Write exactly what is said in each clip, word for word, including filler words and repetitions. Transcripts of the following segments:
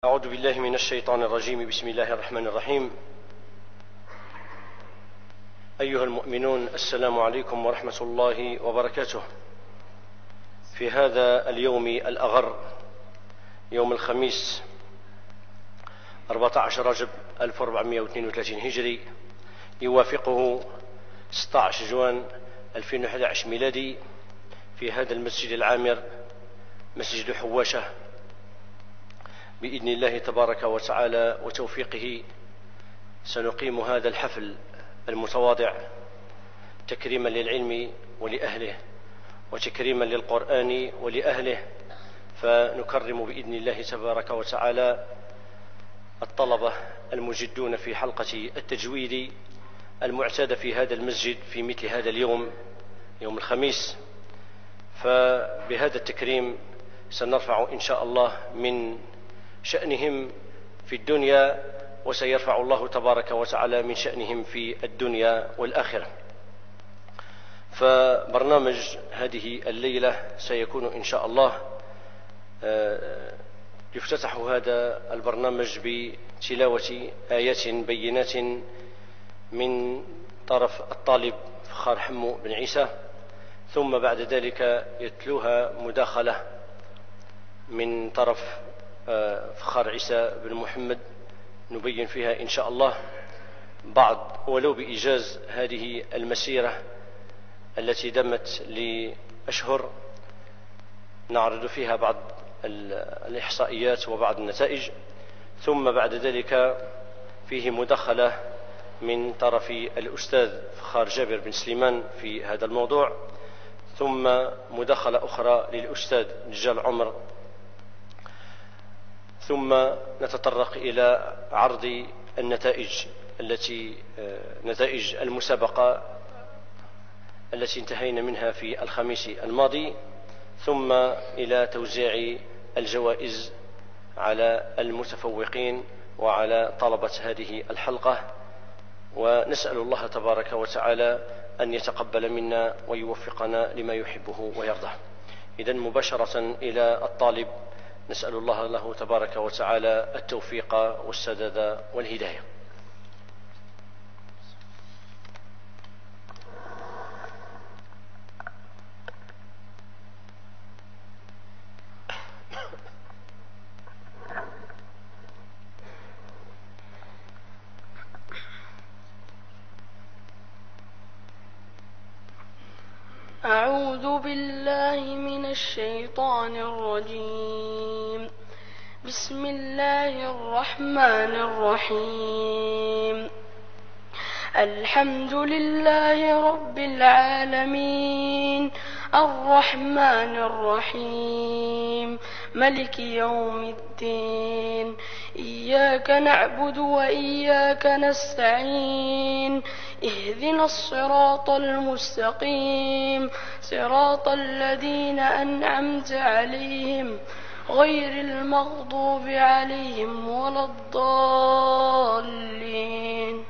أعوذ بالله من الشيطان الرجيم. بسم الله الرحمن الرحيم. أيها المؤمنون، السلام عليكم ورحمة الله وبركاته. في هذا اليوم الأغر، يوم الخميس أربعة عشر رجب ألف وأربعمائة واثنين وثلاثين هجري، يوافقه ستة عشر جوان ألفين وأحد عشر ميلادي، في هذا المسجد العامر، مسجد حواشة، بإذن الله تبارك وتعالى وتوفيقه سنقيم هذا الحفل المتواضع تكريما للعلم ولأهله، وتكريما للقرآن ولأهله، فنكرم بإذن الله تبارك وتعالى الطلبة المجدون في حلقة التجويد المعتادة في هذا المسجد في مثل هذا اليوم، يوم الخميس. فبهذا التكريم سنرفع إن شاء الله من شأنهم في الدنيا، وسيرفع الله تبارك وتعالى من شأنهم في الدنيا والآخرة. فبرنامج هذه الليلة سيكون إن شاء الله يفتتح هذا البرنامج بتلاوة آيات بينات من طرف الطالب فخار حمو بن عيسى، ثم بعد ذلك يتلوها مداخلة من طرف فخار عيسى بن محمد، نبين فيها إن شاء الله بعض ولو بإيجاز هذه المسيرة التي دمت لأشهر، نعرض فيها بعض الإحصائيات وبعض النتائج، ثم بعد ذلك فيه مداخلة من طرف الأستاذ فخار جابر بن سليمان في هذا الموضوع، ثم مداخلة أخرى للأستاذ نجال عمر، ثم نتطرق إلى عرض النتائج التي نتائج المسابقة التي انتهينا منها في الخميس الماضي، ثم إلى توزيع الجوائز على المتفوقين وعلى طلبة هذه الحلقة، ونسأل الله تبارك وتعالى أن يتقبل منا ويوفقنا لما يحبه ويرضاه. إذن مباشرة إلى الطالب، نسأل الله له تبارك وتعالى التوفيق والسداد والهداية. أعوذ بالله من الشيطان الرجيم. بسم الله الرحمن الرحيم. الحمد لله رب العالمين، الرحمن الرحيم، ملك يوم الدين، إياك نعبد وإياك نستعين، اهدنا الصراط المستقيم، صراط الذين أنعمت عليهم غير المغضوب عليهم ولا الضالين.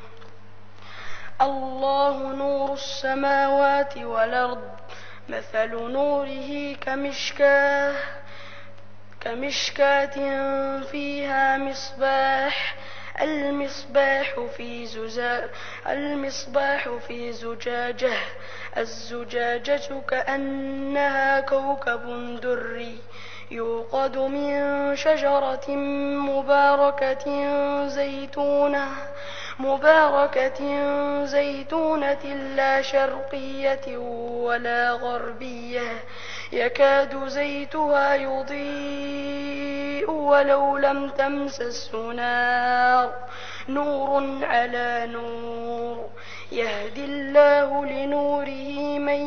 الله نور السماوات والأرض، مثل نوره كمشكاة كمشكاة فيها مصباح، المصباح في زجاجة المصباح في زجاجة الزجاجة كأنها كوكب دري، يوقد من شجرة مباركة زيتونة مباركة زيتونة لا شرقية ولا غربية، يكاد زيتها يضيء ولو لم تمسسه نار، نور على نور، يهدي الله لنوره من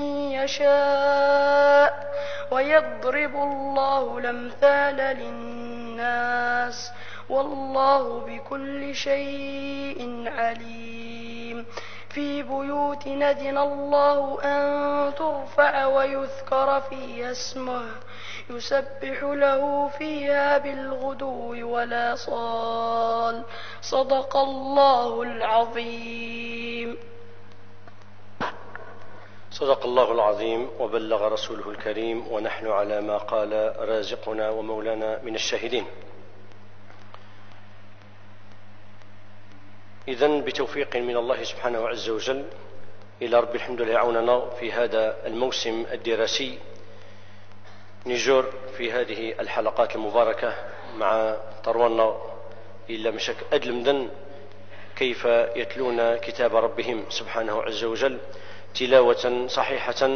يشاء، ويضرب الله الأمثال للناس، والله بكل شيء عليم. في بيوت أذن الله أن ترفع ويذكر فيها اسمه، يسبح له فيها بالغدو والآصال. صدق الله العظيم. صدق الله العظيم وبلغ رسوله الكريم، ونحن على ما قال رازقنا ومولانا من الشاهدين. إذن بتوفيق من الله سبحانه عز وجل إلى رب الحمد لله عوننا في هذا الموسم الدراسي، نجور في هذه الحلقات المباركة مع طروانا إلى مشاك أدلمدن كيف يتلون كتاب ربهم سبحانه عز وجل تلاوة صحيحة.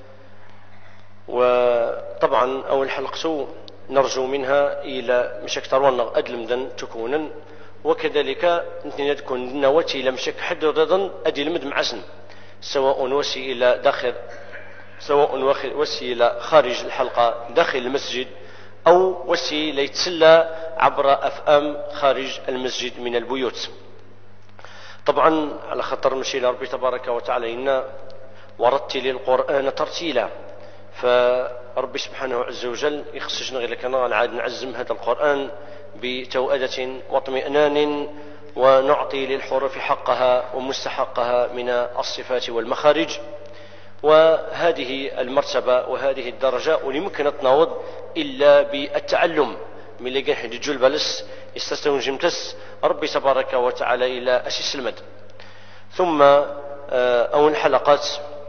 وطبعا أول حلقة نرجو منها إلى مشاك طروانا أدلمدن تكونا، وكذلك نتنى تكون نواتي إلى مشاك حد رضا أدي المد معسن، سواء وسي إلى داخل سواء وسي إلى خارج الحلقة داخل المسجد، أو وسي ليتسلى عبر أفئام خارج المسجد من البيوت. طبعا على خطر مشي لربي تبارك وتعالى إنا ورتل القرآن ترتيلا، فربي سبحانه عز وجل يخصجنا غير كنا نعاد نعزم هذا القرآن بتوأدة واطمئنان، ونعطي للحروف حقها ومستحقها من الصفات والمخارج. وهذه المرتبة وهذه الدرجة ولممكن تناوض إلا بالتعلم من اللي كان حديد جول بالس يستستون جمتس ربي تبارك وتعالى إلى أسيس المد. ثم أول حلقات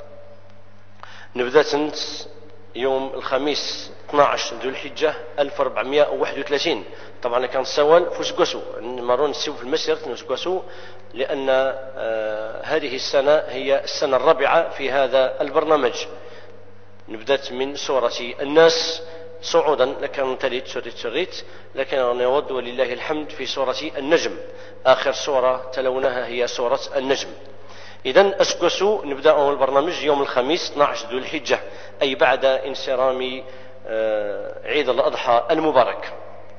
نبدأ يوم الخميس اثنا عشر ذو الحجة ألف وأربعمائة وواحد وثلاثين. طبعا كان سوال فوسكوسو مرون نسيو في المسيرة نسكوسو، لأن آه هذه السنة هي السنة الرابعة في هذا البرنامج. نبدأت من سورة الناس صعودا، لكن تليت سورة سريت، لكن نود ولله الحمد في سورة النجم آخر سورة تلونها هي سورة النجم. إذن أسكوسو نبدأ البرنامج يوم الخميس اثنا عشر ذو الحجة، أي بعد انصرام آه عيد الأضحى المبارك.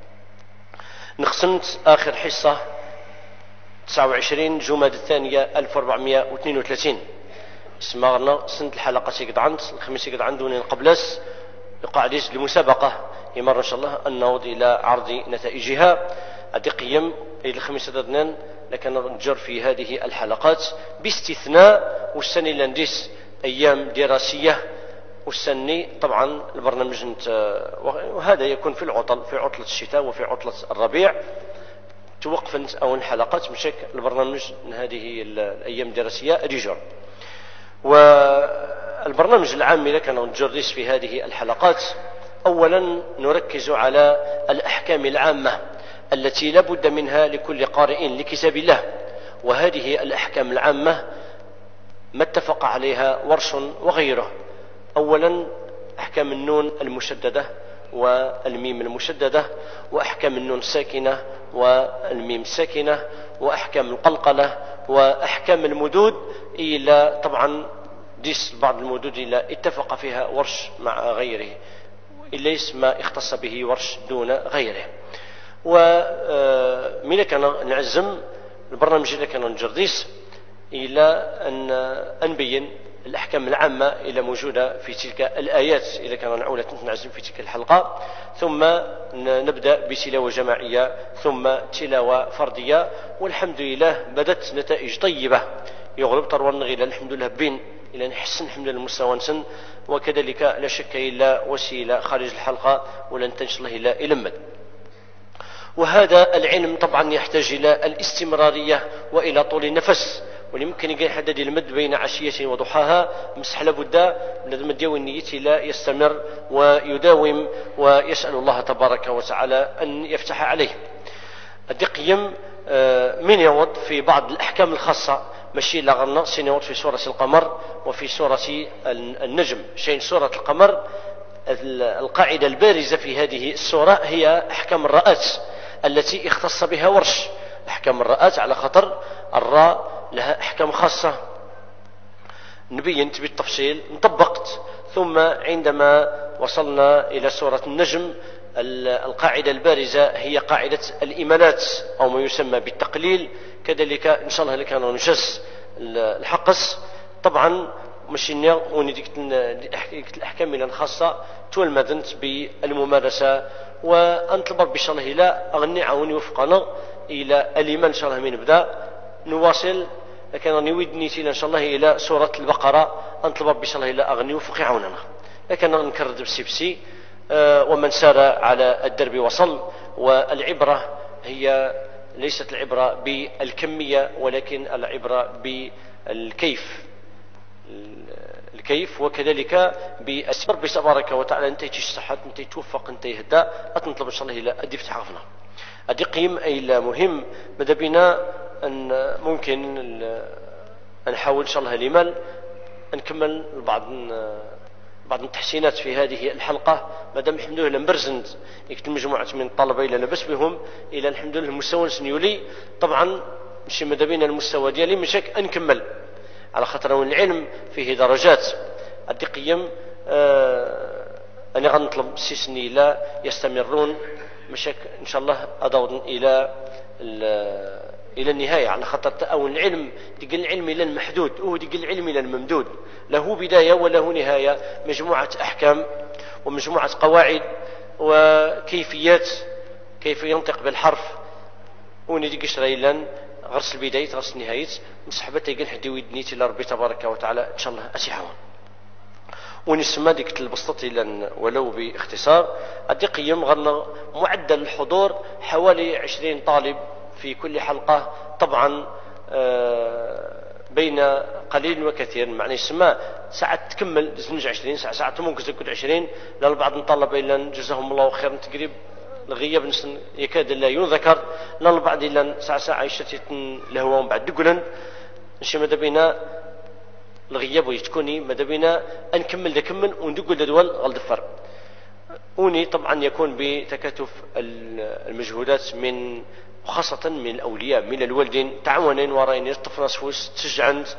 نقسمت آخر حصة تسعة وعشرين جماد الثانية ألف وأربعمائة واثنين وثلاثين. اسمعنا سنة الحلقة سيقد عند الخميس يقد عندنا قبلس يقع ليس لمسابقة يمر إن شاء الله أن نعود إلى عرض نتائجها. أدي قيم إلى الخميس اثنان، لكن نجر في هذه الحلقات باستثناء والسنة لنديس أيام دراسية والسني. طبعا البرنامج وهذا يكون في العطل في عطلة الشتاء وفي عطلة الربيع توقفت أو الحلقات مشاك البرنامج من هذه الأيام الدراسية رجال. والبرنامج العام اللي كان نجرس في هذه الحلقات أولا نركز على الأحكام العامة التي لابد منها لكل قارئ لكتاب الله، وهذه الأحكام العامة ما اتفق عليها ورش وغيره. أولا أحكام النون المشددة والميم المشددة، وأحكام النون الساكنة والميم الساكنة، وأحكام القلقلة، وأحكام المدود إلى طبعا ديس بعض المدود إلى اتفق فيها ورش مع غيره، ليس ما اختص به ورش دون غيره. ومن كان نعزم البرنامج اللي كان نجرديس إلى أن نبين الأحكام العامة إلى موجودة في تلك الآيات إلى كان نعود نعزم في تلك الحلقة، ثم نبدأ بتلاوة جماعية ثم تلاوة فردية. والحمد لله بدت نتائج طيبة يغلب طروان غير الحمد لله بين إلى نحسن الحمد لله المستوى نسن، وكذلك لا شك إلا وسيلة خارج الحلقة ولن تنشر الله إلا إلمد. وهذا العلم طبعا يحتاج إلى الاستمرارية وإلى طول النفس، ويمكن يكون حدد المد بين عشية وضحاها مسح لابد من المديو النية لا يستمر ويداوم ويسأل الله تبارك وتعالى أن يفتح عليه. الدقيم من يود في بعض الأحكام الخاصة ماشي لغنا سنوات في سورة القمر وفي سورة النجم. شيء سورة القمر القاعدة البارزة في هذه السورة هي أحكام الرآت التي اختص بها ورش. أحكام الرآت على خطر الراء لها أحكام خاصة نبينت بالتفصيل انطبقت. ثم عندما وصلنا إلى سورة النجم القاعدة البارزة هي قاعدة الإمالات أو ما يسمى بالتقليل. كذلك إن شاء الله لك أنا نجس الحقص طبعا مشينا ونديك الأحكام الخاصة تولمدنت بالممارسة وأنطلب بإن شاء الله لا أغني عوني وفقنا إلى الإيمان إن شاء الله من نبدأ نواصل. لكن أنا ودني إن شاء الله إلى سورة البقرة أنطلب بإن شاء الله لا أغني وفقي عوننا. لكن نكرر بسيبسي أه ومن سار على الدرب وصل. والعبرة هي ليست العبرة بالكمية ولكن العبرة بالكيف، الكيف وكذلك بالسبر بتبارك وتعالى. انت تشتحت انت توفق انت يهدى اطلب ان شاء الله الى ادي فتح غفنا ادي قيم اي مهم. ماذا بنا ان ممكن نحاول ان شاء الله لمال نكمل بعض بعض التحسينات في هذه الحلقه. مادام الحمد لله مبرزند يكتب مجموعه من الطلبه الى لبس بهم الى الحمد لله المستوى نسنيولي. طبعا ماشي ماذا بنا المستوى ديالي مشاك نكمل على خاطر العلم فيه درجات. ادي قيم آه انا غنطلب سيسني لا يستمرون مشاك ان شاء الله ادور الى الى النهايه على خاطر او العلم ديك العلم الى المحدود وديك العلم الى الممدود، له بدايه وله نهايه، مجموعه احكام ومجموعه قواعد وكيفيات كيف ينطق بالحرف ونديك شريلا غرس البدايه غرس النهايه مسحبتي قال حدي ودنيتي لربي تبارك وتعالى ان شاء الله اسيحون ونسمى ديك البسطة لن ولو باختصار. ادي قيم غرنا معدل الحضور حوالي عشرين طالب في كل حلقة، طبعا آه بين قليل وكثير، معنى يسمى ساعة تكمل زنج عشرين ساعة ساعة ممكن تكون عشرين للبعض من الطلبة إلا جزاهم الله خيرا تقريب الغياب نسن يكاد لا يذكر للبعض إلا ساعة ساعة يشتت لهوهم بعد دقلا نشي ماذا بينا الغياب ويتكوني ماذا بينا نكمل دكمل وندقل دوال غالدفر وني طبعا يكون بتكاتف المجهودات من وخاصة من الأولياء من الوالدين تعاونين وراين يطفنا سفوس تشجعند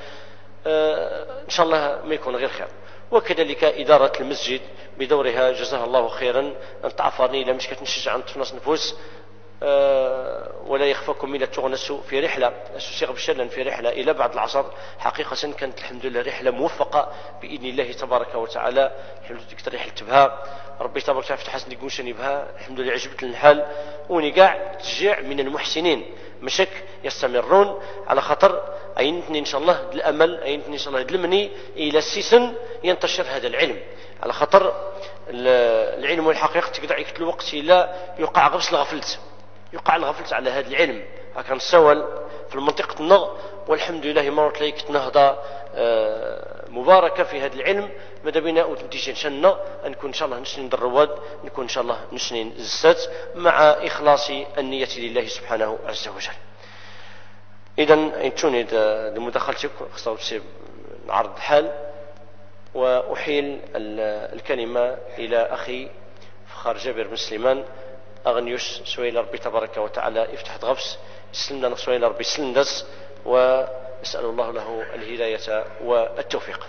آه إن شاء الله ما يكون غير خير. وكذلك إدارة المسجد بدورها جزاها الله خيرا أن تعفرني إلى مش كتنشجع عن طفنا نفوس آه ولا يخفاكم من تغنس في رحلة أسوسيغ بشلا في رحلة إلى بعد العصر. حقيقة كانت الحمد لله رحلة موفقة بإذن الله تبارك وتعالى. الحمد لله تكتر رحلة بها ربي تبارك وتعالى فتح حسن يقوشني بها الحمد لله عجبت الحال ونقاع تشجيع من المحسنين مشك يستمرون على خطر أينتني إن شاء الله الأمل أينتني إن شاء الله دلمني إلى السيسن ينتشر هذا العلم على خطر العلم والحقيقة تقدر يكتل الوقت إلا يقع غبس الغفلت يقع الغفلت على هذا العلم هكذا نسول في المنطقة النغ والحمد لله مرت ليك نهضة مباركة في هذا العلم ماذا بنا وتنتيجين شنا نكون إن شاء الله نسنين الرواد نكون إن شاء الله نسنين الزسات مع إخلاص النية لله سبحانه عز وجل. إذا انتوني لمداخلتك خصوصا نعرض الحال وأحيل الكلمة إلى أخي فخار جابر بن سليمان أغنيوس سويل ربي تبارك وتعالى يفتح غفس يسلم لنا سويل ربي سلم دس ونسأل الله له الهداية والتوفيق.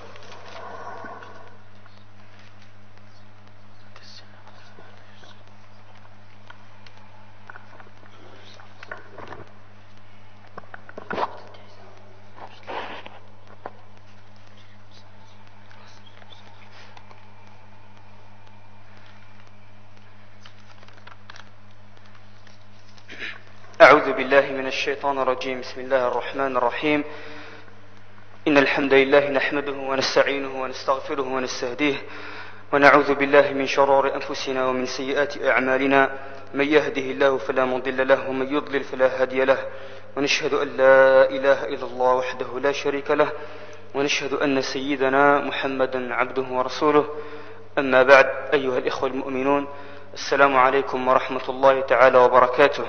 أعوذ بالله من الشيطان الرجيم. بسم الله الرحمن الرحيم. إن الحمد لله نحمده ونستعينه ونستغفره ونستهديه ونعوذ بالله من شرور أنفسنا ومن سيئات أعمالنا من يهده الله فلا مضل له ومن يضلل فلا هادي له ونشهد أن لا إله إلا الله وحده لا شريك له ونشهد أن سيدنا محمدا عبده ورسوله. أما بعد أيها الإخوة المؤمنون السلام عليكم ورحمة الله تعالى وبركاته.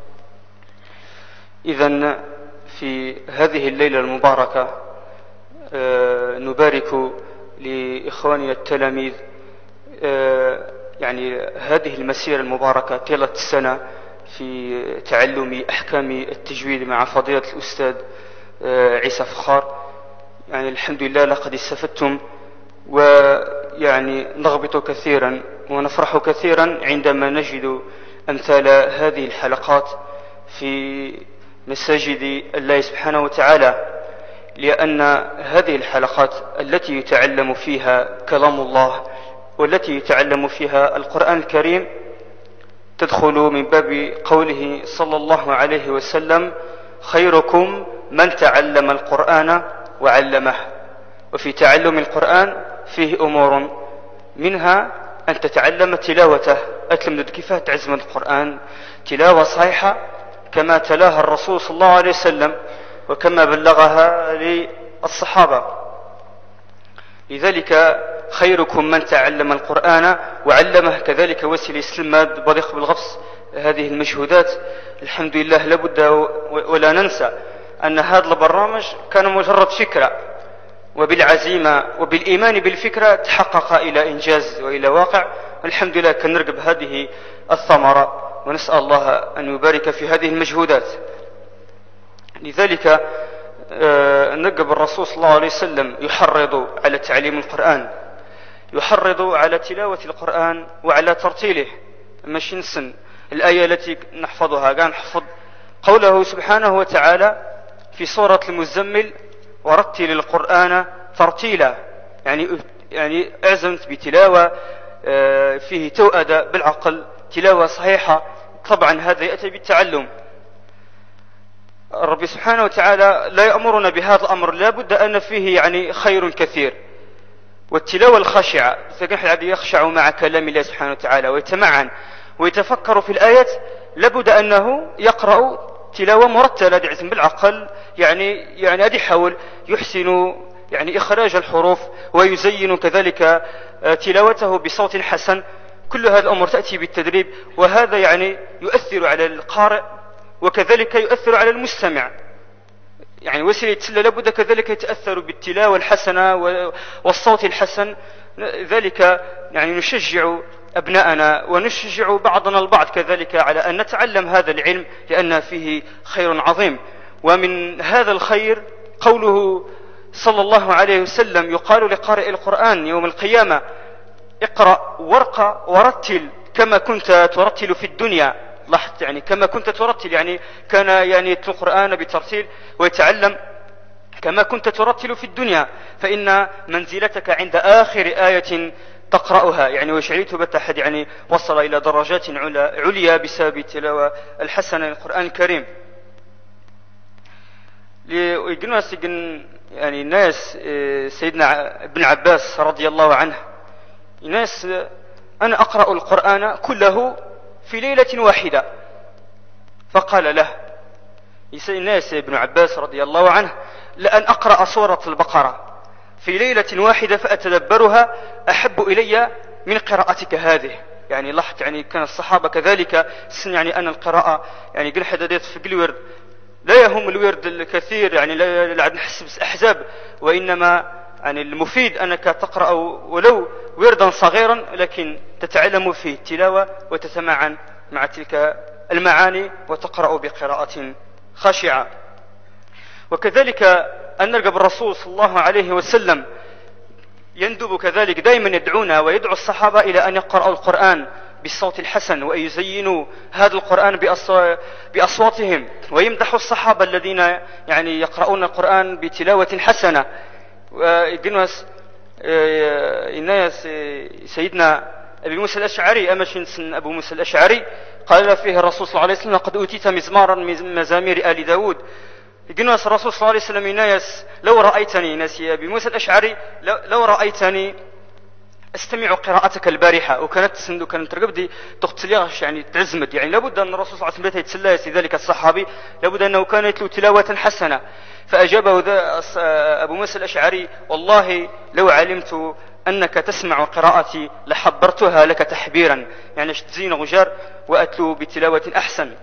إذن في هذه الليلة المباركة نبارك لإخواننا التلاميذ يعني هذه المسيرة المباركة طيلة السنة في تعلم أحكام التجويد مع فضيلة الأستاذ عيسى فخار. يعني الحمد لله لقد استفدتم ويعني نغبط كثيرا ونفرح كثيرا عندما نجد أمثال هذه الحلقات في مساجد الله سبحانه وتعالى، لأن هذه الحلقات التي يتعلم فيها كلام الله والتي يتعلم فيها القرآن الكريم تدخل من باب قوله صلى الله عليه وسلم خيركم من تعلم القرآن وعلمه. وفي تعلم القرآن فيه أمور منها أن تتعلم تلاوته أتلم كيف تعزم القرآن تلاوة صحيحة كما تلاها الرسول صلى الله عليه وسلم وكما بلغها للصحابة. لذلك خيركم من تعلم القرآن وعلمه. كذلك وسيلة السلماد بريق بالغفص هذه المجهودات الحمد لله. لابد ولا ننسى أن هذا البرنامج كان مجرد فكرة، وبالعزيمة وبالإيمان بالفكرة تحقق إلى إنجاز وإلى واقع. الحمد لله كنرقب هذه الثمرة، ونسأل الله أن يبارك في هذه المجهودات. لذلك نقب الرسول صلى الله عليه وسلم يحرض على تعليم القرآن، يحرض على تلاوة القرآن وعلى ترتيله. ماشي نسن الآية التي نحفظها كان نحفظ قوله سبحانه وتعالى في سورة المزمل: ورتل القرآن ترتيلا. يعني يعني أعزمت بتلاوة فيه توأدة بالعقل، تلاوة صحيحة. طبعا هذا يأتي بالتعلم. ربي سبحانه وتعالى لا يأمرنا بهذا الأمر، لا بد أن فيه يعني خير كثير. والتلاوة الخاشعة الذي يخشع مع كلام الله سبحانه وتعالى ويتمعن ويتفكر في الآيات، لابد أنه يقرأ تلاوة مرتلة دعزم بالعقل. يعني يعني أدي حاول يحسن يعني إخراج الحروف ويزين كذلك تلاوته بصوت حسن. كل هذه الأمور تأتي بالتدريب، وهذا يعني يؤثر على القارئ وكذلك يؤثر على المستمع. يعني وسيلة التلاوة لابد كذلك يتأثر بالتلاوة الحسنة والصوت الحسن. ذلك يعني نشجع أبناءنا ونشجع بعضنا البعض كذلك على أن نتعلم هذا العلم، لأن فيه خير عظيم. ومن هذا الخير قوله صلى الله عليه وسلم: يقال لقارئ القرآن يوم القيامة: اقرأ وارقى ورتل كما كنت ترتل في الدنيا. لاحظت يعني كما كنت ترتل، يعني كان يعني يتلو القرآن بترتيل ويتعلم كما كنت ترتل في الدنيا، فإن منزلتك عند آخر آية تقرأها. يعني وشعيت بتحد يعني وصل إلى درجات عليا بسبب التلاوة الحسنة للقرآن الكريم. ويقولون يعني الناس سيدنا ابن عباس رضي الله عنه، الناس أنا أقرأ القرآن كله في ليلة واحدة. فقال له الناس ابن عباس رضي الله عنه: لأن أقرأ سورة البقرة في ليلة واحدة فأتدبرها أحب إلي من قراءتك هذه. يعني لاحظت يعني كان الصحابة كذلك سن يعني أن القراءة يعني قل حدادات في الورد لا يهم الورد الكثير، يعني لا نحسب أحزاب، وإنما يعني المفيد أنك تقرأ ولو وردا صغيرا لكن تتعلم فيه التلاوة وتتمعن مع تلك المعاني وتقرأ بقراءة خاشعة. وكذلك أن نرقب الرسول صلى الله عليه وسلم يندب كذلك دائما يدعونا ويدعو الصحابة إلى أن يقرأوا القرآن بالصوت الحسن وأن يزينوا هذا القرآن بأصواتهم، ويمدحوا الصحابة الذين يعني يقرؤون القرآن بتلاوة حسنة. ويقولون الناس سيدنا أبي موسى الأشعري أمش أبو موسى الأشعري قال فيه الرسول صلى الله عليه وسلم: قد أوتيت مزمارا من مزامير آل داود. يقولون الرسول صلى الله عليه وسلم: ناس لو رأيتني ناس يا أبي موسى الأشعري لو رأيتني استمع قراءتك البارحة. وكانت تسند وكانت ترقبدي تقتليغش يعني تعزمد. يعني لابد أن الرسول صلى الله عليه وسلم يتسلى ذلك الصحابي، لابد أنه كان يتلو تلاوة حسنة. فأجابه أبو موسى الأشعري: والله لو علمت أنك تسمع قراءتي لحبرتها لك تحبيرا، يعني تزين غجار وأتلو بتلاوة أحسن.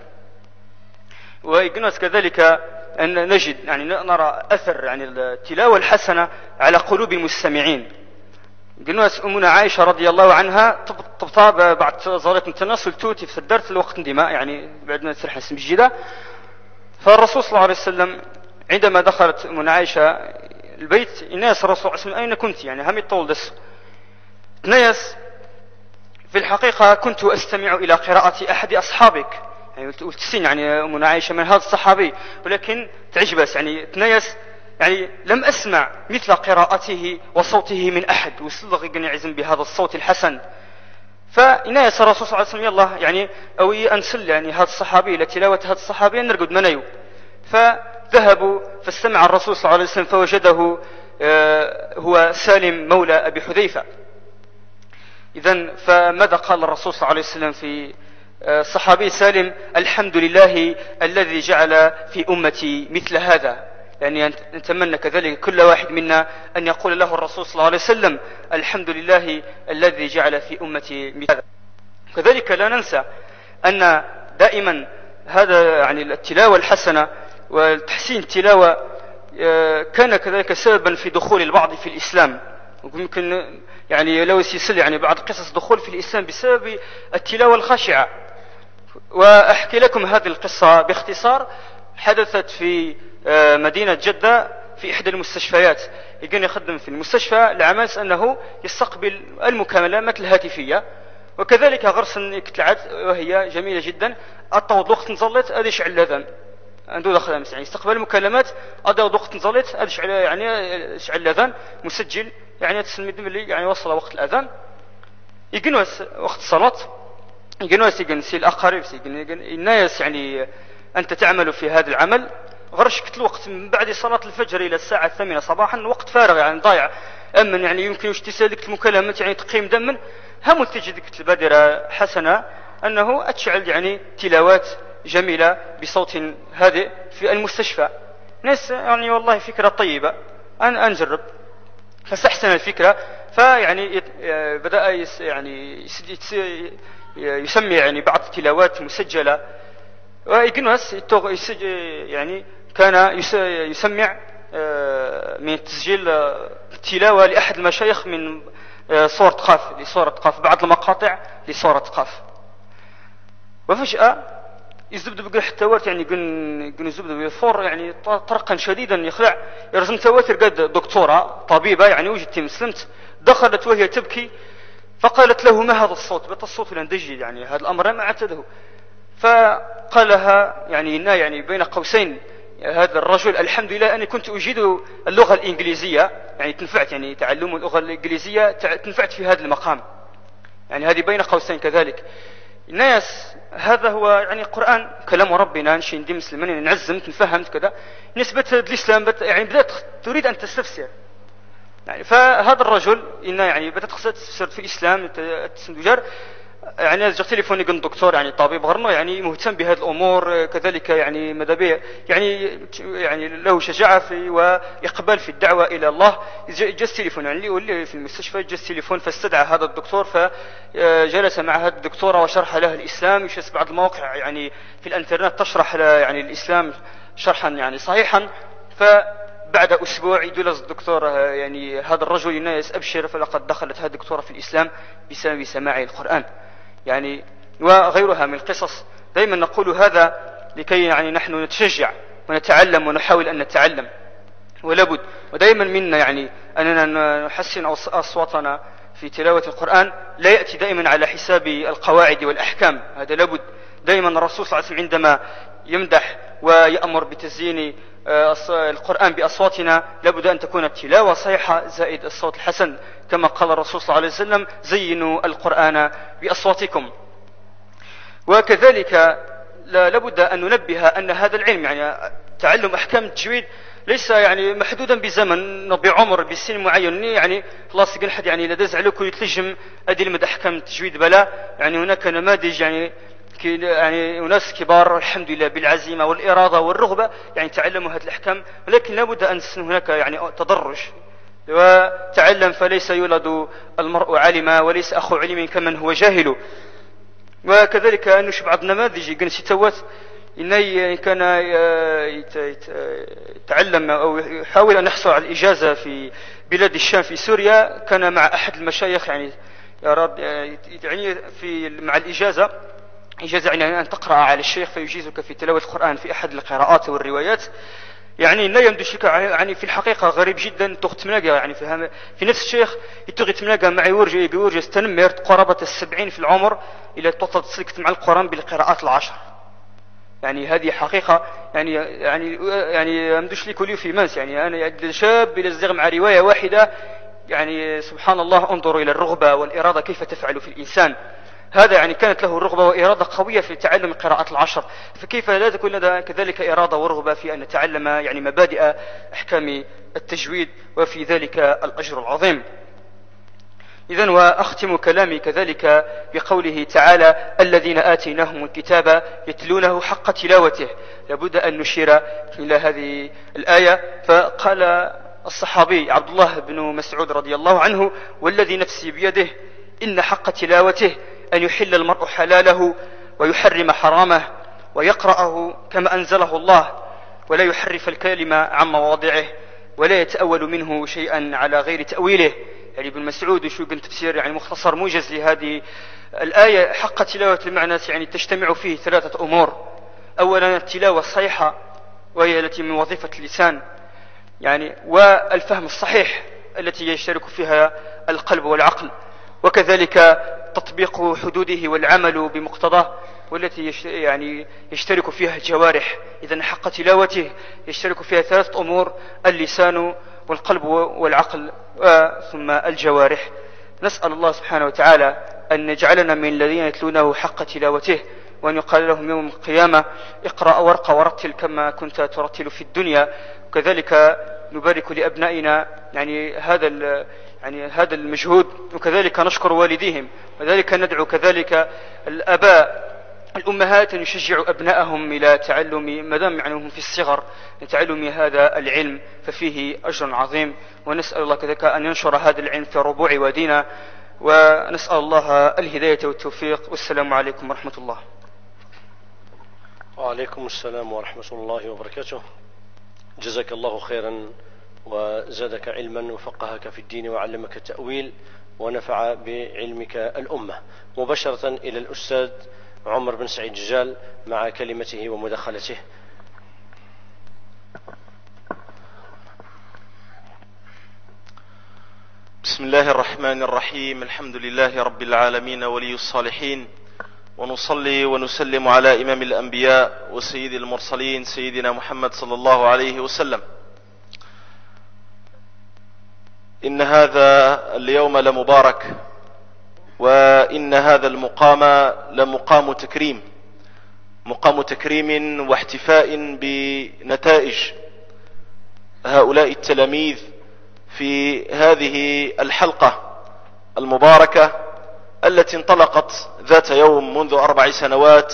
ويقنص كذلك أن نجد يعني نرى أثر يعني التلاوة الحسنة على قلوب المستمعين. قلنا أمنا عائشة رضي الله عنها طبطاب بعد ظلت التناسل توتي في الدرس الوقت دماء يعني بعد ما تسرح اسم الجدة. فالرسول صلى الله عليه وسلم عندما دخلت أمنا عائشة البيت الناس الرسول صلى الله عليه وسلم: أين كنت؟ يعني هم يطول دس ناس. في الحقيقة كنت أستمع إلى قراءة أحد أصحابك. يعني قلت يعني أمنا عائشة من هذا الصحابي، ولكن تعجبس يعني تنايس يعني لم أسمع مثل قراءته وصوته من أحد، وصلغ يعزم بهذا الصوت الحسن. فإنايس الرسول صلى الله عليه وسلم: يلا يعني أوي أنسل يعني هذا الصحابي لتلاوة هذا الصحابي نرقد منيو. فذهبوا فاستمع الرسول صلى الله عليه وسلم فوجده هو سالم مولى أبي حذيفة. إذن فماذا قال الرسول صلى الله عليه وسلم في الصحابي سالم: الحمد لله الذي جعل في أمتي مثل هذا. يعني نتمنى كذلك كل واحد منا أن يقول له الرسول صلى الله عليه وسلم: الحمد لله الذي جعل في أمتي مثل هذا. كذلك لا ننسى أن دائما هذا يعني التلاوة الحسنة وتحسين التلاوة كان كذلك سببا في دخول البعض في الإسلام. ويمكن يعني لو يسلسل يعني بعض قصص دخول في الإسلام بسبب التلاوة الخاشعة. وأحكي لكم هذه القصة باختصار. حدثت في مدينة جدة في إحدى المستشفيات. يكون يخدم في المستشفى العمل أنه يستقبل المكالمات الهاتفية، وكذلك غرس كتلعت وهي جميلة جدا. أطود وقت نزلت أدي شعل الأذان عنده دخل أمس يعني استقبال المكالمات أدي وقت نزلت أدي شعل يعني شعل الأذان مسجل يعني تسمي اللي يعني وصل وقت الأذان. يجنوس وقت الصلاة يجنوس يجنسي الأقارب يجن الناس يعني أنت تعمل في هذا العمل غرشك الوقت من بعد صلاة الفجر إلى الساعة الثامنة صباحا وقت فارغ يعني ضايع. أمن يعني يمكن تسالك المكالمات يعني تقيم دما هم تجدك البادرة حسنة أنه أتشعل يعني تلاوات جميلة بصوت هادئ في المستشفى. ناس يعني والله فكرة طيبة أن أنجرب فاستحسن الفكرة. فيعني بدأ يعني يسمي يعني بعض التلاوات مسجلة ويجنس يعني كان يسمع من تسجيل التلاوة لأحد المشايخ من صورة قاف لصورة قاف بعض المقاطع لصورة قاف. وفجأة يزبد بقى حتى وات يعني قن قن يزبد بفور يعني طرقا شديدا يخلع يرزم تواتر قد دكتورة طبيبة يعني وجدت مسلمت دخلت وهي تبكي فقالت له: ما هذا الصوت؟ بات الصوت لندجي يعني هذا الأمر ما اعتده. فقال لها يعني إن يعني بين قوسين هذا الرجل: الحمد لله أني كنت أجيد اللغة الإنجليزية يعني تنفعت يعني تعلم اللغة الإنجليزية تنفعت في هذا المقام. يعني هذه بين قوسين كذلك. الناس هذا هو يعني القرآن كلام ربنا نشي ندي مسلمين نعزمت نفهمت كذا نسبة الإسلام يعني بدأت تريد أن تستفسر يعني. فهذا الرجل إنه يعني بدأت تستفسر في الإسلام تسندجر يعني جا تليفوني قن دكتور يعني طبيب غرنا يعني مهتم بهذه الأمور كذلك يعني ماذا يعني يعني له شجاعة في وإقبال في الدعوة إلى الله. جاء تليفون يعني واللي في المستشفى جاء تليفون فاستدعى هذا الدكتور فجلس مع هذا الدكتورة وشرح له الإسلام. يشوف بعض المواقع يعني في الانترنت تشرح يعني الإسلام شرحا يعني صحيحا. فبعد أسبوع يجلس الدكتور يعني هذا الرجل الناس أبشر فلقد دخلت هذه الدكتورة في الإسلام بسبب سماع القرآن يعني وغيرها من القصص. دائما نقول هذا لكي يعني نحن نتشجع ونتعلم ونحاول أن نتعلم ولابد. ودائما منا يعني أننا نحسن أصواتنا في تلاوة القرآن لا يأتي دائما على حساب القواعد والأحكام. هذا لابد. دائما الرسول صلى الله عليه وسلم عندما يمدح ويأمر بتزيين القرآن بأصواتنا لابد أن تكون التلاوة صحيحة زائد الصوت الحسن كما قال الرسول صلى الله عليه وسلم: زينوا القرآن بأصواتكم. وكذلك لابد أن ننبه أن هذا العلم يعني تعلم أحكام التجويد ليس يعني محدودا بزمن بعمر بسن معين يعني خلاص يقول حد يعني لدز عليك ويتلجم أدي المد أحكام التجويد بلا. يعني هناك نماذج يعني يعني ناس كبار الحمد لله بالعزيمة والإرادة والرغبة يعني تعلموا هذه الأحكام. ولكن لابد أن هناك يعني تدرج. وتعلم فليس يولد المرء عالما وليس أخو علم كمن هو جاهل. وكذلك أن بعض النماذج يقول ستوات إنه كان يتعلم أو يحاول أن يحصل على الإجازة في بلاد الشام في سوريا. كان مع أحد المشايخ يعني يراد يعني في مع الإجازة إجازة يعني أن تقرأ على الشيخ فيجيزك في تلاوة القرآن في أحد القراءات والروايات. يعني لا يمدش لك يعني في الحقيقة غريب جدا تختملاقى يعني في, في نفس الشيخ يتغي تملاقى مع يورجي بيورجي استنمر قرابة السبعين في العمر إلى توصل تسلكت مع القرآن بالقراءات العشر. يعني هذه حقيقة يعني يعني يعني يمدش لك ولي في ماس يعني أنا شاب إلى الزغ مع رواية واحدة يعني سبحان الله. انظروا إلى الرغبة والإرادة كيف تفعل في الإنسان. هذا يعني كانت له رغبة وإرادة قوية في تعلم القراءات العشر. فكيف لا تكون لنا كذلك إرادة ورغبة في أن نتعلم يعني مبادئ أحكام التجويد وفي ذلك الأجر العظيم. إذن وأختم كلامي كذلك بقوله تعالى الذين آتيناهم الكتاب يتلونه حق تلاوته. لابد أن نشير إلى هذه الآية. فقال الصحابي عبد الله بن مسعود رضي الله عنه والذي نفسي بيده إن حق تلاوته أن يحل المرء حلاله ويحرم حرامه ويقرأه كما أنزله الله ولا يحرف الكلمة عن مواضعه ولا يتأول منه شيئا على غير تأويله. يعني ابن مسعود شو قلت تفسير يعني مختصر موجز لهذه الآية. حق تلاوة المعنى يعني تجتمع فيه ثلاثة أمور. أولا التلاوة الصحيحة وهي التي من وظيفة اللسان يعني، والفهم الصحيح التي يشترك فيها القلب والعقل، وكذلك تطبيق حدوده والعمل بمقتضاه والتي يعني يشترك فيها الجوارح. إذن حق تلاوته يشترك فيها ثلاثة أمور: اللسان والقلب والعقل ثم الجوارح. نسأل الله سبحانه وتعالى أن يجعلنا من الذين يتلونه حق تلاوته، وأن يقال لهم يوم القيامة اقرأ وارقى ورتل كما كنت ترتل في الدنيا. وكذلك نبارك لأبنائنا يعني هذا يعني هذا المجهود، وكذلك نشكر والديهم، وذلك ندعو كذلك الآباء الأمهات أن يشجعوا أبنائهم إلى تعلم ما دام يعني هم في الصغر لتعلم هذا العلم ففيه أجر عظيم. ونسأل الله كذلك أن ينشر هذا العلم في ربوع وادينا، ونسأل الله الهداية والتوفيق. والسلام عليكم ورحمة الله. وعليكم السلام ورحمة الله وبركاته. جزاك الله خيرا وزادك علما وفقهك في الدين وعلمك التأويل ونفع بعلمك الأمة. مباشرة إلى الأستاذ عمر بن سعيد جزال مع كلمته ومداخلته. بسم الله الرحمن الرحيم. الحمد لله رب العالمين ولي الصالحين، ونصلي ونسلم على إمام الأنبياء وسيد المرسلين سيدنا محمد صلى الله عليه وسلم. إن هذا اليوم لمبارك، وإن هذا المقام لمقام تكريم، مقام تكريم واحتفاء بنتائج هؤلاء التلاميذ في هذه الحلقة المباركة التي انطلقت ذات يوم منذ أربع سنوات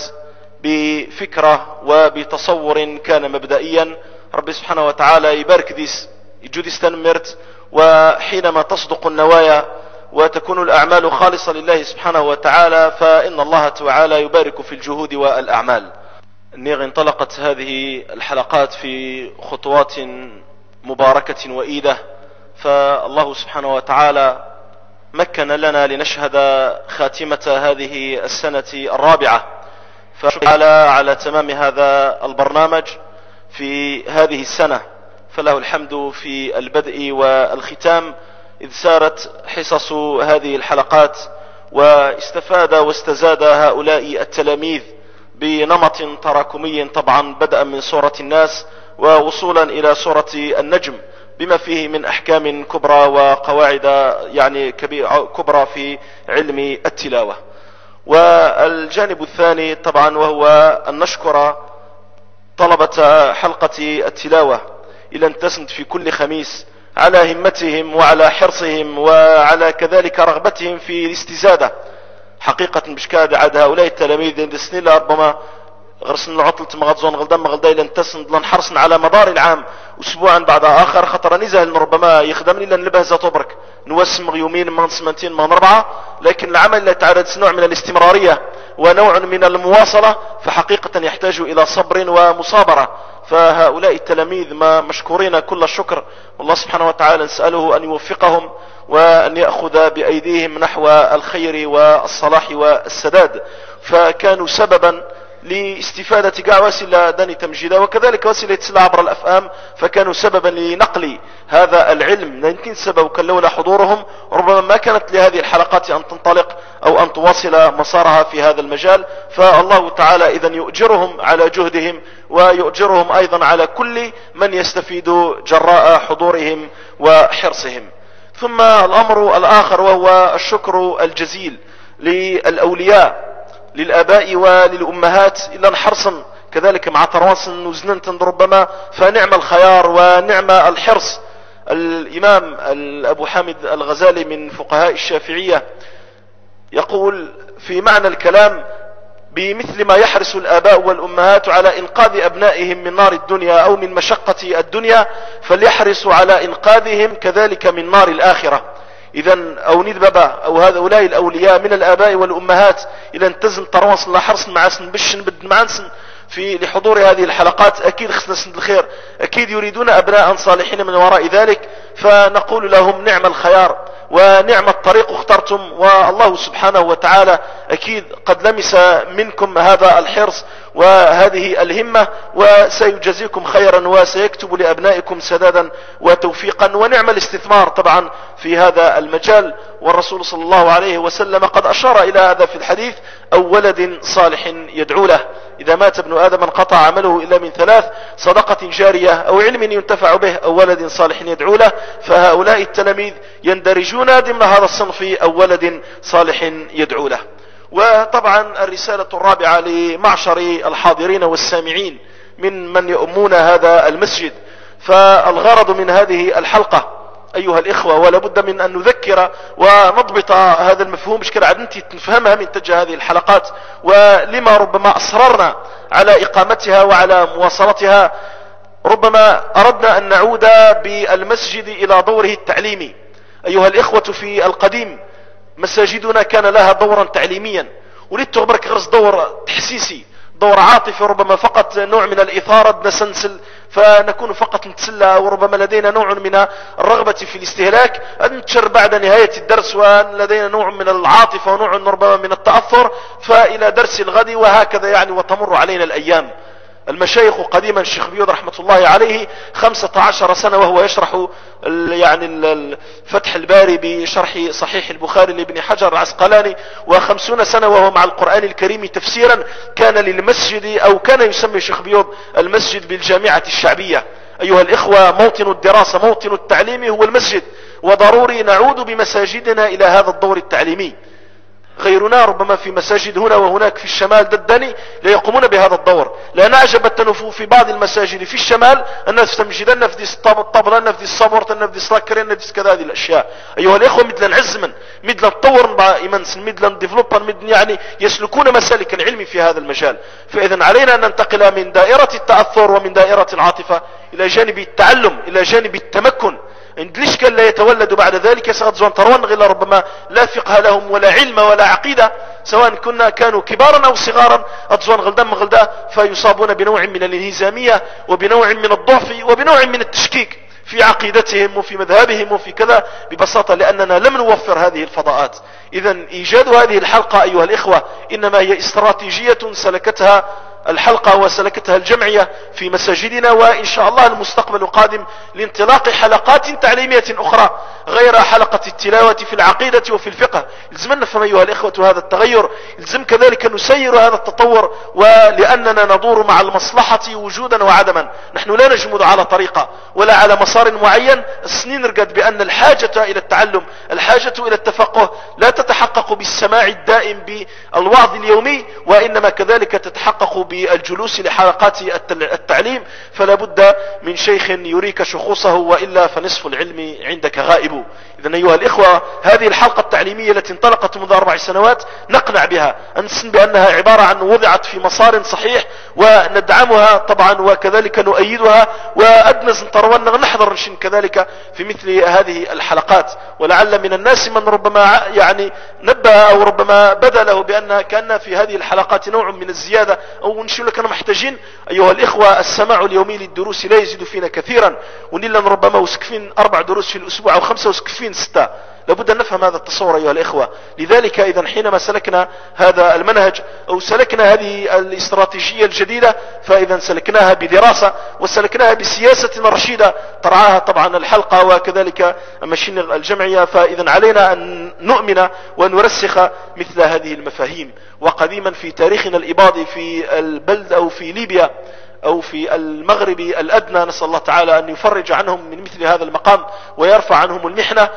بفكرة وبتصور كان مبدئيا. رب سبحانه وتعالى يبارك ديس يجود استنمرت، وحينما تصدق النوايا وتكون الأعمال خالصة لله سبحانه وتعالى فإن الله تعالى يبارك في الجهود والأعمال. نيغ انطلقت هذه الحلقات في خطوات مباركة وإيدة، فالله سبحانه وتعالى مكن لنا لنشهد خاتمة هذه السنة الرابعة، فشكرا على تمام هذا البرنامج في هذه السنة، فله الحمد في البدء والختام، إذ سارت حصص هذه الحلقات واستفاد واستزاد هؤلاء التلاميذ بنمط تراكمي طبعا، بدءا من سورة الناس ووصولا إلى سورة النجم بما فيه من أحكام كبرى وقواعد يعني كبرى في علم التلاوة. والجانب الثاني طبعا وهو أن نشكر طلبة حلقة التلاوة إلى أن تسند في كل خميس على همتهم وعلى حرصهم وعلى كذلك رغبتهم في الاستزادة. حقيقة بشكاد عاد هؤلاء التلاميذ عند السنين ربما غرسن العطلة مغضزون غلدان مغلداي لن تسند لن حرصن على مدار العام أسبوعا بعد آخر خطر نزهل ربما يخدمني لن لبهزة طبرك نوسم يومين من سمنتين من أربعة، لكن العمل لا يتعرض نوع من الاستمرارية ونوع من المواصلة، فحقيقة يحتاج إلى صبر ومصابرة. فهؤلاء التلاميذ ما مشكورين كل الشكر، والله سبحانه وتعالى نسأله أن يوفقهم وأن يأخذ بأيديهم نحو الخير والصلاح والسداد، فكانوا سببا لاستفادة قاع وسيلة داني تمجيدا وكذلك وسيلة سلع عبر الأفهام، فكانوا سببا لنقل هذا العلم. يمكن سبب كان لولا حضورهم ربما ما كانت لهذه الحلقات أن تنطلق أو أن تواصل مسارها في هذا المجال. فالله تعالى إذن يؤجرهم على جهدهم ويؤجرهم أيضا على كل من يستفيد جراء حضورهم وحرصهم. ثم الأمر الآخر وهو الشكر الجزيل للأولياء للآباء وللأمهات إلا نحرصا كذلك مع ترواص وزننت ربما، فنعم الخيار ونعم الحرص الإمام أبو حامد الغزالي من فقهاء الشافعية يقول في معنى الكلام: بمثل ما يحرص الآباء والأمهات على إنقاذ أبنائهم من نار الدنيا أو من مشقة الدنيا، فليحرصوا على إنقاذهم كذلك من نار الآخرة. إذن أو ندببا أو هؤلاء الأولياء من الآباء والأمهات إلى أن تزن ترواص الله حرص مع سن بشن بد معانسن في لحضور هذه الحلقات. أكيد خصنا سند الخير، أكيد يريدون أبناء صالحين من وراء ذلك، فنقول لهم نعم الخيار ونعم الطريق اخترتم، والله سبحانه وتعالى أكيد قد لمس منكم هذا الحرص وهذه الهمة، وسيجزيكم خيرا وسيكتب لأبنائكم سدادا وتوفيقا. ونعم الاستثمار طبعا في هذا المجال، والرسول صلى الله عليه وسلم قد أشار إلى هذا في الحديث: أو ولد صالح يدعو له. إذا مات ابن آدم انقطع عمله إلا من ثلاث: صدقة جارية أو علم ينتفع به أو ولد صالح يدعو له. فهؤلاء التلاميذ يندرجون ضمن هذا الصنف: أو ولد صالح يدعو له. وطبعا الرسالة الرابعة لمعشر الحاضرين والسامعين من من يؤمون هذا المسجد، فالغرض من هذه الحلقة أيها الإخوة، ولا بد من أن نذكر ونضبط هذا المفهوم بشكل عاد أنت تفهمها من تجاه هذه الحلقات، ولما ربما أصررنا على إقامتها وعلى مواصلتها. ربما أردنا أن نعود بالمسجد إلى دوره التعليمي. أيها الإخوة، في القديم مساجدنا كان لها دورا تعليميا، وليد تغبرك غرس دور تحسيسي، دور عاطفي، ربما فقط نوع من الإثارة نسنسل فنكون فقط نتسلى، وربما لدينا نوع من الرغبة في الاستهلاك، ننتشر بعد نهاية الدرس ولدينا نوع من العاطفة ونوع ربما من التأثر، فإلى درس الغد، وهكذا يعني وتمر علينا الأيام. المشايخ قديما الشيخ بيود رحمة الله عليه خمسة عشر سنة وهو يشرح يعني فتح الباري بشرح صحيح البخاري لابن حجر العسقلاني، وخمسون سنة وهو مع القرآن الكريم تفسيرا. كان للمسجد أو كان يسمي الشيخ بيود المسجد بالجامعة الشعبية. أيها الإخوة، موطن الدراسة موطن التعليم هو المسجد، وضروري نعود بمساجدنا إلى هذا الدور التعليمي. غيرنا ربما في مساجد هنا وهناك في الشمال ددني لا يقومون بهذا الدور. لا نعجب التنفو في بعض المساجد في الشمال الناس تمجدن نفدي الطبلة نفدي الصبورة نفدي السلاكرين نفدي كذا هذه الأشياء. أيها الإخوة، مثل نعزمن مثل نطور إيمانسن مثل ديفلوبر مثل يعني يسلكون مسالك العلم في هذا المجال. فإذا علينا أن ننتقل من دائرة التأثر ومن دائرة العاطفة إلى جانب التعلم، إلى جانب التمكن. ليش كان لا يتولد بعد ذلك سغتزوان تروان غير ربما لا فقه لهم ولا علم ولا عقيدة، سواء كنا كانوا كبارا أو صغارا، أتزوان غلدان مغلدا، فيصابون بنوع من الانهزامية وبنوع من الضعف وبنوع من التشكيك في عقيدتهم وفي مذهبهم وفي كذا، ببساطة لأننا لم نوفر هذه الفضاءات. إذا إيجاد هذه الحلقة أيها الإخوة إنما هي استراتيجية سلكتها الحلقة وسلكتها الجمعية في مساجدنا، وإن شاء الله المستقبل قادم لانطلاق حلقات تعليمية أخرى غير حلقة التلاوة في العقيدة وفي الفقه. لازم نفهم أيها الإخوة هذا التغير، لازم كذلك نسير هذا التطور، ولأننا ندور مع المصلحة وجودا وعدما. نحن لا نجمد على طريقة ولا على مسار معين. السنين رقد بأن الحاجة إلى التعلم، الحاجة إلى التفقه لا تتحقق بالسماع الدائم بالوعظ اليومي، وإنما كذلك تتحقق بالجلوس لحلقات التعليم. فلا بد من شيخ يريك شخوصه، وإلا فنصف العلم عندك غائب. إذن أيها الإخوة، هذه الحلقة التعليمية التي انطلقت منذ أربع سنوات نقنع بها، أنسن بأنها عبارة عن وضعت في مسار صحيح، وندعمها طبعا وكذلك نؤيدها، وأدنز نترونا نحضر نشن كذلك في مثل هذه الحلقات. ولعل من الناس من ربما يعني نبه أو ربما بدا له بأن كان في هذه الحلقات نوع من الزيادة، أو نشيل كنا محتاجين. أيها الإخوة، السماع اليومي للدروس لا يزيد فينا كثيرا، ونلا ربما وسكفين أربع دروس في الأسبوع أو خمسة وسكفين ستة. لابد أن نفهم هذا التصور أيها الإخوة. لذلك إذا حينما سلكنا هذا المنهج أو سلكنا هذه الاستراتيجية الجديدة، فإذا سلكناها بدراسة وسلكناها بسياسة رشيدة ترعاها طبعا الحلقة وكذلك مشين الجمعية. فإذا علينا أن نؤمن ونرسخ مثل هذه المفاهيم. وقديما في تاريخنا الإباضي في البلد أو في ليبيا أو في المغرب الأدنى، نسأل الله تعالى أن يفرج عنهم من مثل هذا المقام ويرفع عنهم المحنة.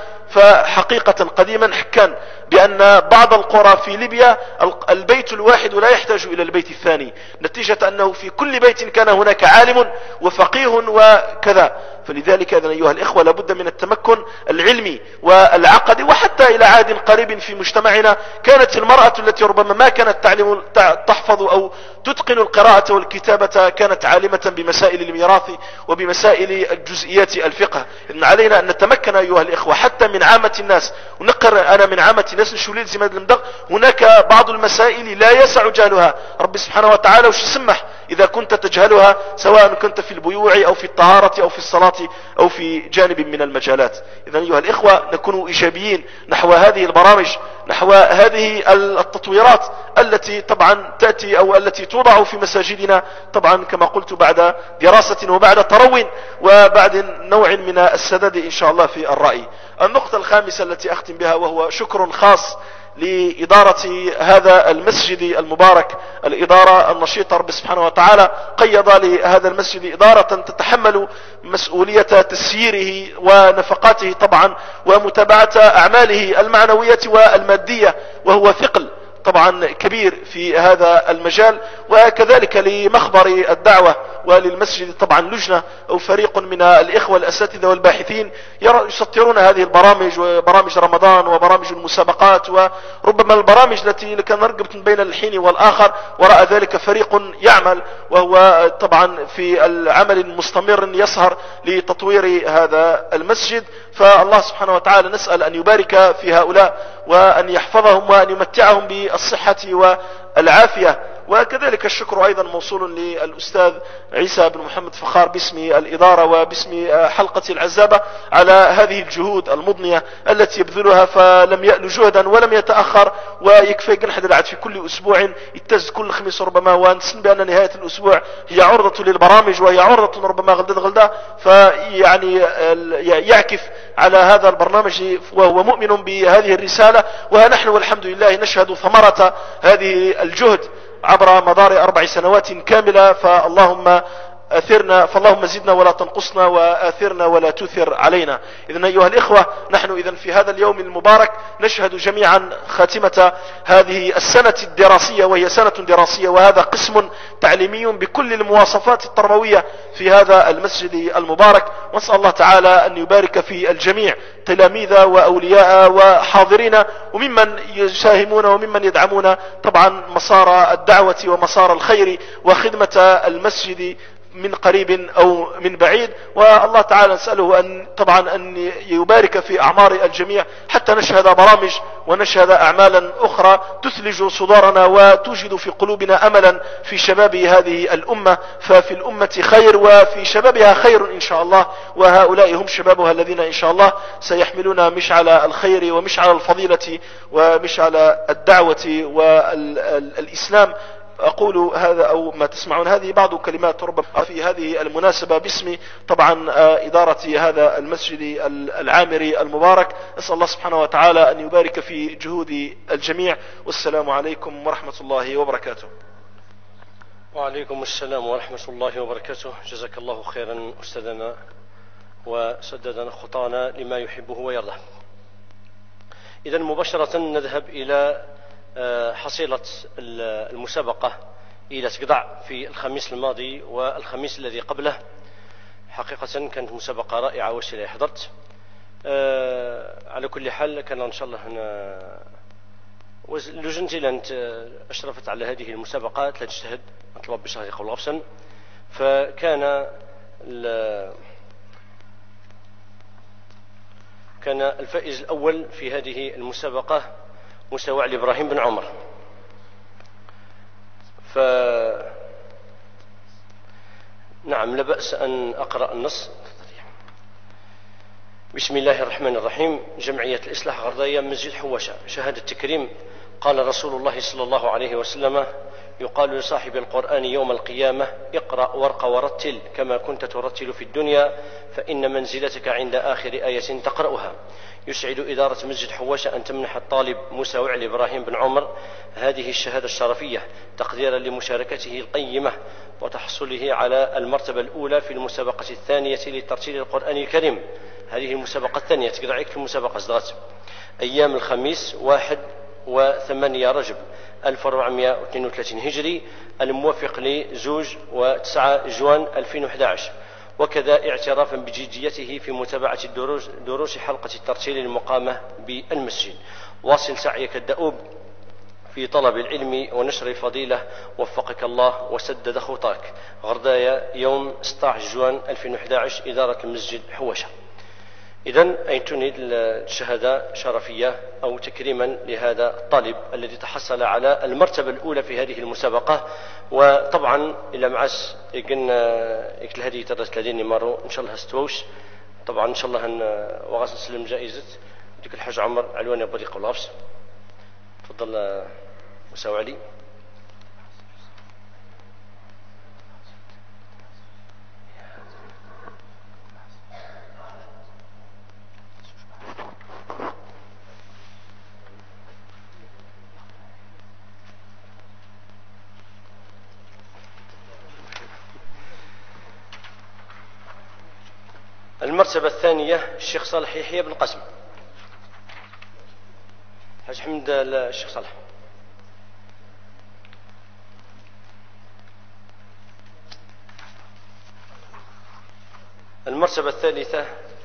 فحقيقة قديما حكان بأن بعض القرى في ليبيا البيت الواحد لا يحتاج إلى البيت الثاني، نتيجة أنه في كل بيت كان هناك عالم وفقيه وكذا. فلذلك إذن أيها الإخوة لابد من التمكن العلمي والعقدي. وحتى إلى عهد قريب في مجتمعنا كانت المرأة التي ربما ما كانت تعلم تحفظ أو تتقن القراءة والكتابة كانت عالمة بمسائل الميراث وبمسائل الجزئيات الفقه. إذن علينا أن نتمكن أيها الإخوة حتى من عامة الناس، ونقر أنا من عامة الناس نشوليل زماد المدغ هناك بعض المسائل لا يسع جهلها. ربي سبحانه وتعالى وش سمح إذا كنت تجهلها سواء كنت في البيوع أو في الطهارة أو في الصلاة أو في جانب من المجالات. إذن أيها الإخوة نكون إيجابيين نحو هذه البرامج، نحو هذه التطويرات التي طبعا تأتي أو التي توضع في مساجدنا، طبعا كما قلت بعد دراسة وبعد ترو وبعد نوع من السداد إن شاء الله في الرأي. النقطة الخامسة التي أختم بها وهو شكر خاص لإدارة هذا المسجد المبارك، الإدارة النشيطة. رب سبحانه وتعالى قيض لهذا المسجد إدارة تتحمل مسؤولية تسييره ونفقاته طبعا ومتابعة أعماله المعنوية والمادية، وهو ثقل طبعا كبير في هذا المجال. وكذلك لمخبر الدعوة وللمسجد طبعا لجنة أو فريق من الإخوة الأساتذة والباحثين يسطرون هذه البرامج وبرامج رمضان وبرامج المسابقات وربما البرامج التي كان رقبت بين الحين والآخر. وراء ذلك فريق يعمل وهو طبعا في العمل مستمر يسهر لتطوير هذا المسجد. فالله سبحانه وتعالى نسأل أن يبارك في هؤلاء وأن يحفظهم وأن يمتعهم بالصحة والعافية. وكذلك الشكر أيضا موصول للأستاذ عيسى بن محمد فخار باسم الإدارة وباسم حلقة العزابة على هذه الجهود المضنية التي يبذلها، فلم يأل جهدا ولم يتأخر. ويكفي قنحد العد في كل أسبوع يتز كل خميس ربما، ونسن بأن نهاية الأسبوع هي عرضة للبرامج وهي عرضة ربما غلدة غلدة، فيعني يعكف على هذا البرنامج وهو مؤمن بهذه الرسالة. ونحن والحمد لله نشهد ثمرة هذه الجهد عبر مدار أربع سنوات كاملة. فاللهم أثرنا فاللهم زدنا ولا تنقصنا وآثرنا ولا تثر علينا. إذن أيها الإخوة نحن إذن في هذا اليوم المبارك نشهد جميعا خاتمة هذه السنة الدراسية، وهي سنة دراسية وهذا قسم تعليمي بكل المواصفات التربوية في هذا المسجد المبارك. وأسأل الله تعالى أن يبارك في الجميع تلاميذ وأولياء وحاضرين وممن يساهمون وممن يدعمون طبعا مسار الدعوة ومسار الخير وخدمة المسجد من قريب أو من بعيد. والله تعالى نسأله أن طبعا أن يبارك في أعمار الجميع حتى نشهد برامج ونشهد أعمالا أخرى تثلج صدورنا وتوجد في قلوبنا أملا في شباب هذه الأمة. ففي الأمة خير وفي شبابها خير إن شاء الله، وهؤلاء هم شبابها الذين إن شاء الله سيحملون مشعل الخير ومشعل الفضيلة ومشعل الدعوة والإسلام. أقول هذا أو ما تسمعون هذه بعض كلمات ربما في هذه المناسبة باسم طبعا إدارة هذا المسجد العامري المبارك. أسأل الله سبحانه وتعالى أن يبارك في جهود الجميع، والسلام عليكم ورحمة الله وبركاته. وعليكم السلام ورحمة الله وبركاته. جزاك الله خيرا أستاذنا وسددنا خطانا لما يحبه ويرضى. إذن مباشرة نذهب إلى حصيلة المسابقة إلى تقضع في الخميس الماضي والخميس الذي قبله. حقيقة كانت مسابقة رائعة وسيلة حضرت. على كل حال كان إن شاء الله هنا لجنتي لأن أشرفت على هذه المسابقات لا تجتهد أطلب بشهر قول غفصا. فكان كان الفائز الأول في هذه المسابقة مستوى علي إبراهيم بن عمر. ف نعم لا بأس أن أقرأ النص. بسم الله الرحمن الرحيم. جمعية الإصلاح غرداية مسجد حواشة. شهادة تكريم. قال رسول الله صلى الله عليه وسلم: يقال لصاحب القرآن يوم القيامة: اقرأ وارق ورتل كما كنت ترتل في الدنيا فإن منزلتك عند آخر آية تقرأها. يسعد إدارة مسجد حواشة أن تمنح الطالب موسى وعلي إبراهيم بن عمر هذه الشهادة الشرفية تقديرا لمشاركته القيمة وتحصله على المرتبة الأولى في المسابقة الثانية لترتيل القرآن الكريم. هذه المسابقة الثانية تقدرك في المسابقة صدرت أيام الخميس واحد وثمانية رجب ألف وأربعمائة واثنين وثلاثين هجري الموافق لزوج وتسعة جوان ألفين وأحد عشر. وكذا اعترافا بجديته في متابعة الدروس دروس حلقة الترتيل المقامة بالمسجد. واصل سعيك الدؤوب في طلب العلم ونشر الفضيلة، وفقك الله وسدد خطاك. غردايا يوم ستة عشر جوان ألفين وأحد عشر، إدارة المسجد حوشة. إذن أين تنيد الشهادة شرفية أو تكريما لهذا الطالب الذي تحصل على المرتبة الأولى في هذه المسابقة. وطبعا إلى معس يقلنا يكل هذه تدرس الذين مروا إن شاء الله هستوش. طبعا إن شاء الله هن وغاس نسلم جائزة ديك الحاج عمر علواني بريق الغفص. تفضل مساوي علي. المرتبة الثانية الشيخ صالح يحيى بن قاسم. حاج حمد الشيخ صالح. المرتبة الثالثة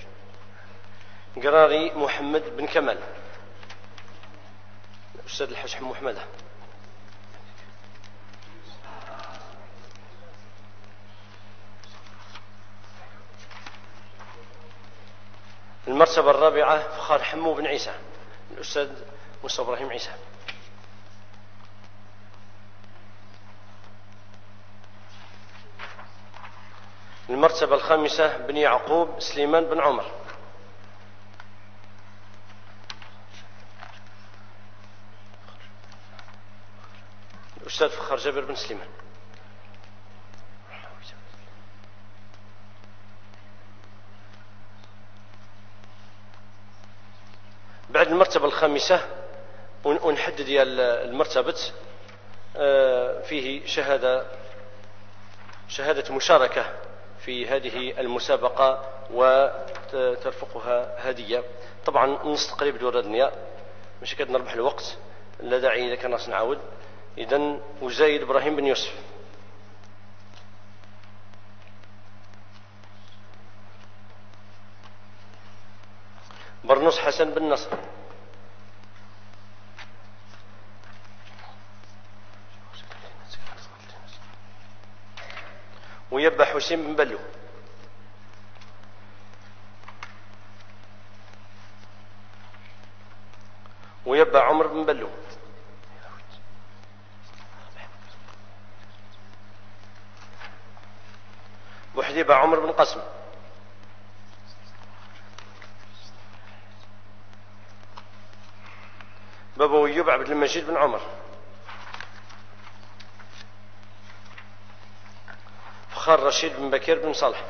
قراري محمد بن كمال، الأستاذ الحاج محمد. المرتبة الرابعة فخار حمو بن عيسى، الأستاذ موسى إبراهيم عيسى. المرتبة الخامسة بن يعقوب سليمان بن عمر، الأستاذ فخر جابر بن سليمان. بعد المرتبة الخامسة ونحدد ديال المرتبة فيه شهادة شهادة مشاركة في هذه المسابقة وترفقها هدية. طبعا نص تقريبا دور الدنيا مش كاد نربح الوقت، لا داعي إذا كان ناس نعاود. إذن وزايد إبراهيم بن يوسف، برنوس حسن بن نصر، ويبا حسين بن بلو، ويبا عمر بن بلو، بوحديبة عمر بن قاسم، بابا ويوب عبد المجيد بن عمر، فخار رشيد بن بكير بن صالح،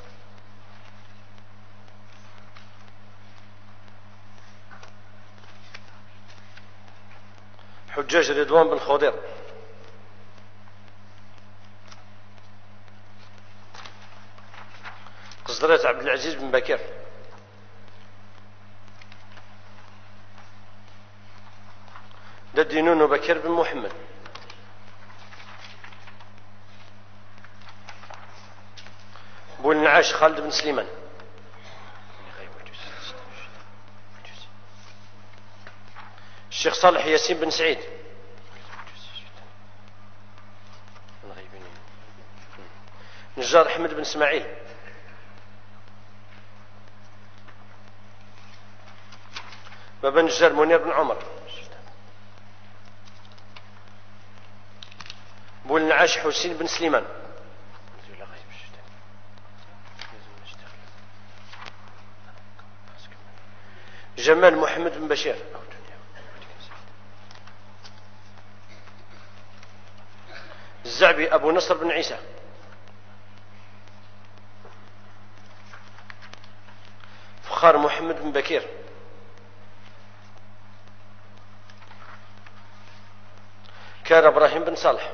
حجاج رضوان بن خضير، قصدرات عبد العزيز بن بكير، ددينون بكير بن محمد، بولنعاش خالد بن سليمان، الشيخ صالح ياسين بن سعيد، نجار أحمد بن اسماعيل، بابا نجار منير بن عمر، بولنعاش حسين بن سليمان، جمال محمد بن بشير، الزعبي أبو نصر بن عيسى، فخار محمد بن بكير، كان إبراهيم بن صالح،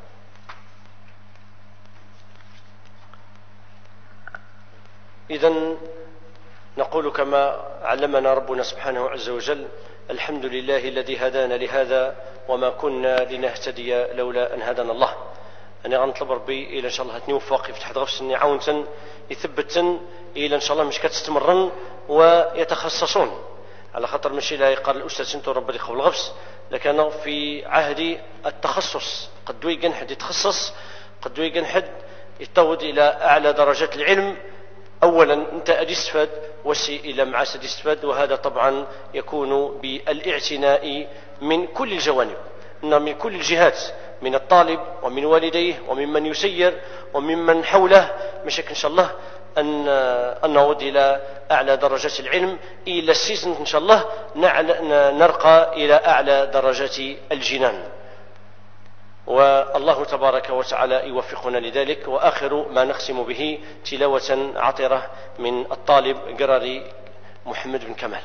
إذن نقول كما علمنا ربنا سبحانه عز وجل: الحمد لله الذي هدانا لهذا وما كنا لنهتدي لولا أن هدانا الله. أنا غنطلب ربي إلى إن شاء الله تنوفق يفتح غفص إني عاونة يثبتن الى ان شاء الله مش كتستمرن ويتخصصون، على خاطر ماشي لا يقال الاستاذ سنتو ربي يخوف الغفص، لكن في عهد التخصص قد يقن حد يتخصص، قد يقن حد يتوض الى اعلى درجات العلم. اولا انت ادي استفاد وسي الى معاس ادي استفاد، وهذا طبعا يكون بالاعتناء من كل الجوانب، من كل الجهات، من الطالب ومن والديه وممن يسير وممن حوله، مشاك ان شاء الله ان ان نعود الى اعلى درجات العلم، الى السيزن ان شاء الله نرقى الى اعلى درجات الجنان، والله تبارك وتعالى يوفقنا لذلك. واخر ما نختم به تلاوة عطرة من الطالب قراري محمد بن كمال.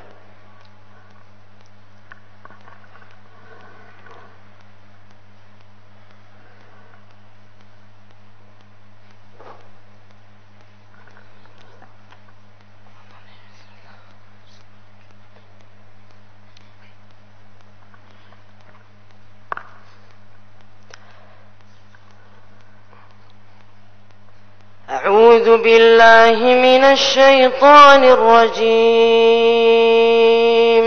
أعوذ بالله من الشيطان الرجيم.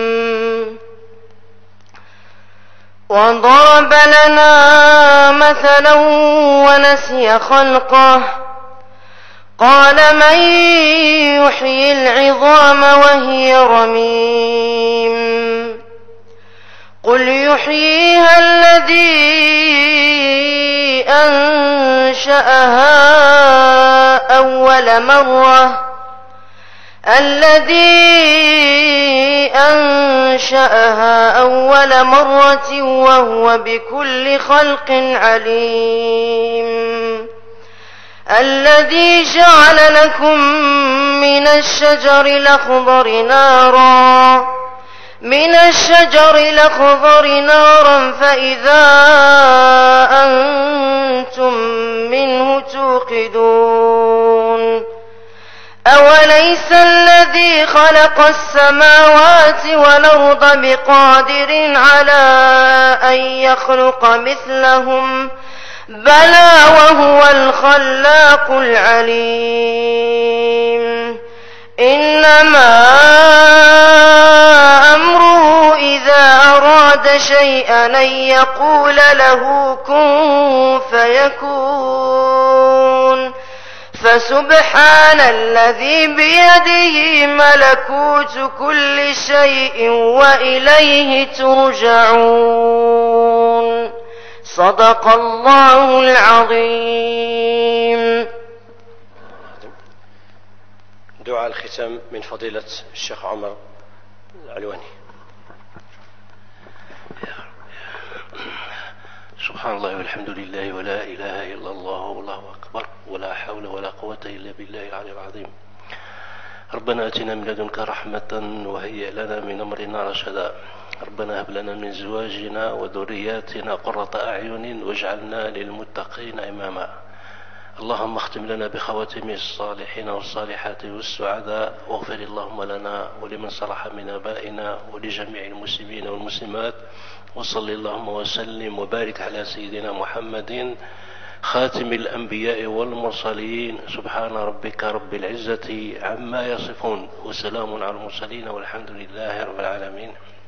وضرب لنا مثلا ونسي خلقه قال من يحيي العظام وهي رميم قل يحييها الذي أنشأها أول مرة الذي أنشأها أول مرة وهو بكل خلق عليم الذي جعل لكم من الشجر الأخضر نارا من الشجر الأخضر نارا فإذا أنتم منه توقدون أوليس الذي خلق السماوات والأرض بقادر على أن يخلق مثلهم بلى وهو الخلاق العليم إنما أمره إذا أراد شيئا أن يقول له كن فيكون فسبحان الذي بيده ملكوت كل شيء وإليه ترجعون صدق الله العظيم. دعاء الختام من فضيلة الشيخ عمر العلواني. سبحان الله والحمد لله ولا إله إلا الله والله أكبر ولا حول ولا قوة إلا بالله العلي العظيم. ربنا آتنا من لدنك رحمة وهيئ لنا من أمرنا رشدا. ربنا هب لنا من زواجنا وذرياتنا قرة أعين واجعلنا للمتقين إماما. اللهم اختم لنا بخواتم الصالحين والصالحات والسعداء، واغفر اللهم لنا ولمن صلح من آبائنا ولجميع المسلمين والمسلمات، وصل اللهم وسلم وبارك على سيدنا محمد خاتم الأنبياء والمرسلين. سبحان ربك رب العزة عما يصفون وسلام على المرسلين والحمد لله رب العالمين.